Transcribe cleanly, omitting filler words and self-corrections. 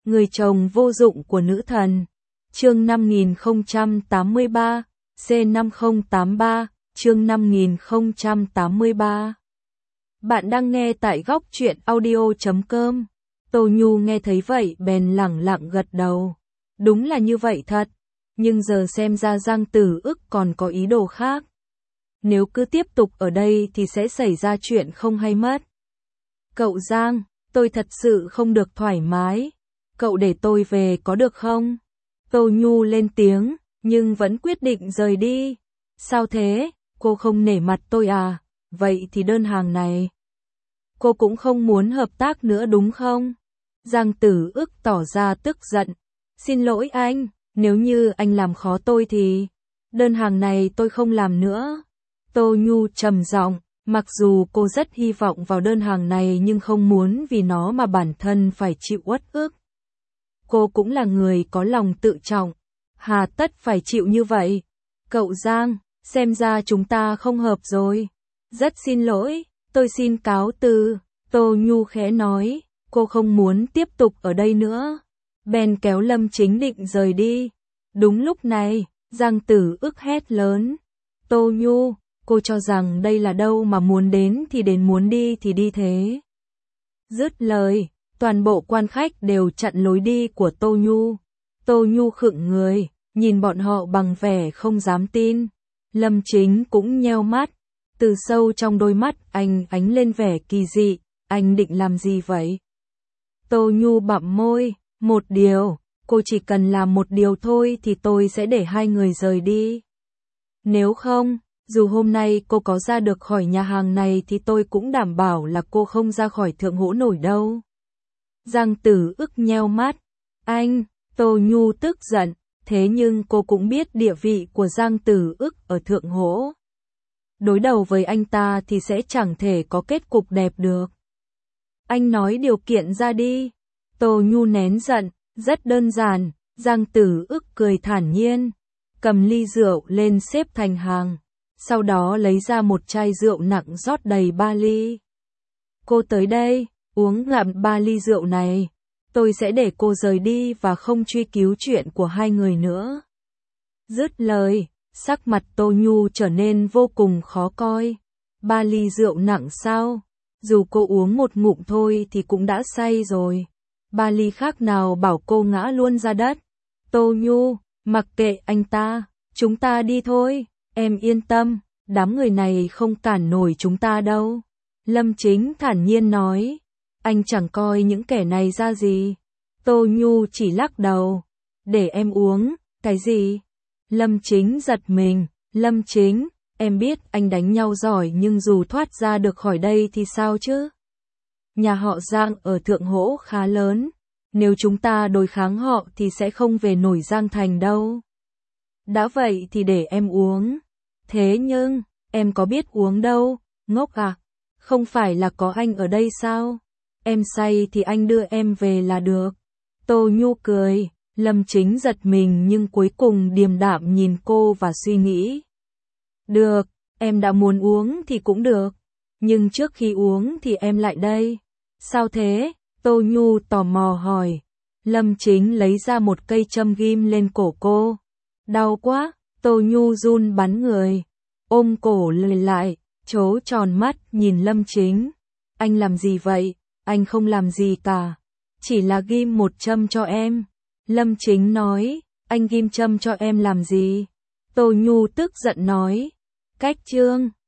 Người chồng vô dụng của nữ thần. Chương 5083, C5083, chương 5083. Bạn đang nghe tại góc truyện audio.com. Tô Nhu nghe thấy vậy bèn lẳng lặng gật đầu. Đúng là như vậy thật, nhưng giờ xem ra Giang Tử Ức còn có ý đồ khác. Nếu cứ tiếp tục ở đây thì sẽ xảy ra chuyện không hay mất. Cậu Giang, tôi thật sự không được thoải mái. Cậu để tôi về có được không? Tô Nhu lên tiếng, nhưng vẫn quyết định rời đi. Sao thế? Cô không nể mặt tôi à? Vậy thì đơn hàng này. Cô cũng không muốn hợp tác nữa đúng không? Giang Tử Ức tỏ ra tức giận. Xin lỗi anh, nếu như anh làm khó tôi thì đơn hàng này tôi không làm nữa. Tô Nhu trầm giọng, mặc dù cô rất hy vọng vào đơn hàng này nhưng không muốn vì nó mà bản thân phải chịu uất ức. Cô cũng là người có lòng tự trọng, hà tất phải chịu như vậy. Cậu Giang, xem ra chúng ta không hợp rồi. Rất xin lỗi, tôi xin cáo từ. Tô Nhu khẽ nói, cô không muốn tiếp tục ở đây nữa. Bèn kéo Lâm Chính định rời đi. Đúng lúc này, Giang Tử Ức hét lớn. Tô Nhu, cô cho rằng đây là đâu mà muốn đến thì đến, muốn đi thì đi thế. Dứt lời, toàn bộ quan khách đều chặn lối đi của Tô Nhu. Tô Nhu khựng người, nhìn bọn họ bằng vẻ không dám tin. Lâm Chính cũng nheo mắt. Từ sâu trong đôi mắt anh ánh lên vẻ kỳ dị. Anh định làm gì vậy? Tô Nhu bặm môi. Một điều, cô chỉ cần làm một điều thôi thì tôi sẽ để hai người rời đi. Nếu không, dù hôm nay cô có ra được khỏi nhà hàng này thì tôi cũng đảm bảo là cô không ra khỏi Thượng Hỗ nổi đâu. Giang Tử Ức nheo mắt. Anh, Tô Nhu tức giận, thế nhưng cô cũng biết địa vị của Giang Tử Ức ở Thượng Hỗ. Đối đầu với anh ta thì sẽ chẳng thể có kết cục đẹp được. Anh nói điều kiện ra đi. Tô Nhu nén giận, rất đơn giản. Giang Tử Ức cười thản nhiên, cầm ly rượu lên xếp thành hàng, sau đó lấy ra một chai rượu nặng rót đầy 3 ly. Cô tới đây, uống ngậm 3 ly rượu này, tôi sẽ để cô rời đi và không truy cứu chuyện của hai người nữa. Dứt lời, sắc mặt Tô Nhu trở nên vô cùng khó coi. 3 ly rượu nặng sao? Dù cô uống một ngụm thôi thì cũng đã say rồi. 3 ly khác nào bảo cô ngã luôn ra đất. Tô Nhu, mặc kệ anh ta, chúng ta đi thôi, em yên tâm, đám người này không cản nổi chúng ta đâu. Lâm Chính thản nhiên nói, anh chẳng coi những kẻ này ra gì. Tô Nhu chỉ lắc đầu, để em uống, cái gì? Lâm Chính giật mình, Lâm Chính, em biết anh đánh nhau giỏi nhưng dù thoát ra được khỏi đây thì sao chứ? Nhà họ Giang ở Thượng Hỗ khá lớn, nếu chúng ta đối kháng họ thì sẽ không về nổi Giang Thành đâu. Đã vậy thì để em uống. Thế nhưng, em có biết uống đâu, ngốc à? Không phải là có anh ở đây sao? Em say thì anh đưa em về là được. Tô Nhu cười, Lâm Chính giật mình nhưng cuối cùng điềm đạm nhìn cô và suy nghĩ. Được, em đã muốn uống thì cũng được. Nhưng trước khi uống thì em lại đây. Sao thế? Tô Nhu tò mò hỏi. Lâm Chính lấy ra một cây châm ghim lên cổ cô. Đau quá, Tô Nhu run bắn người. Ôm cổ lùi lại, trố tròn mắt nhìn Lâm Chính. Anh làm gì vậy? Anh không làm gì cả. Chỉ là ghim một châm cho em. Lâm Chính nói, anh ghim châm cho em làm gì? Tô Nhu tức giận nói. Cách trương.